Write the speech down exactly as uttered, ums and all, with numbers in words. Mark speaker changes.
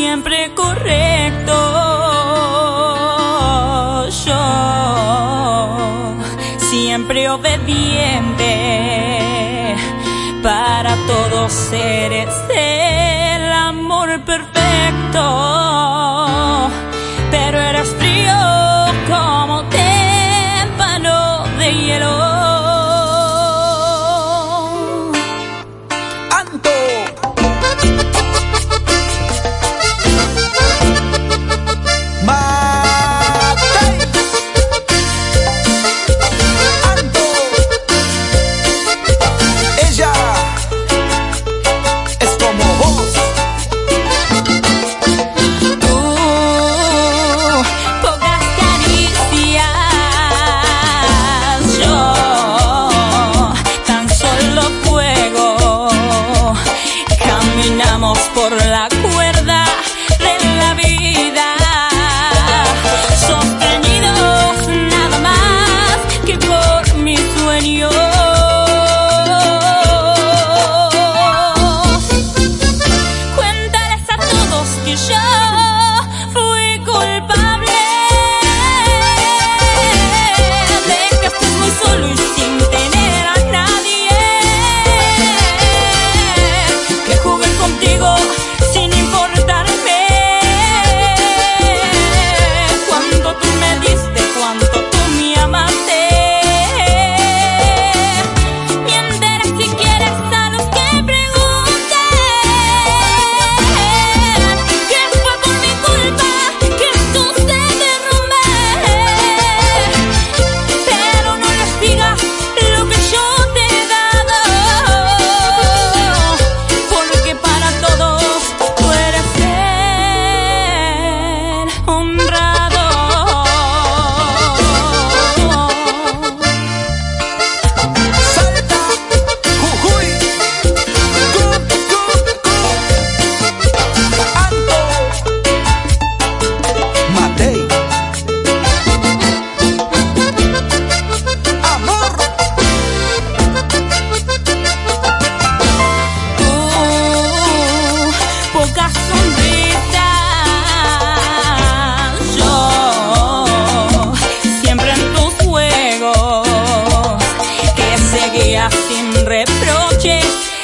Speaker 1: siempre correcto. Yo siempre obediente, para todos eres el amor perfecto, pero eres frío como témpano de hielo. Por la cuerda de la vida, sostenidos nada más que por mis sueños. Cuéntales a todos que yo fui culpable de que estés muy solo y sin tener a nadie, que jugué contigo sin importarme, cuando tú me diste cuanto tú me amaste. Miéntele si quieres a los que pregunten que fue por mi culpa que tú se derrumbe, pero no les digas lo que yo te he dado, porque para todos tú eres el honrado.
Speaker 2: Salta, Jujuy, Cup, Cup, Cup, Anto, Matei, amor.
Speaker 1: Tú, pocas sonrisas, yo siempre en tus juegos, que seguía sin reproches.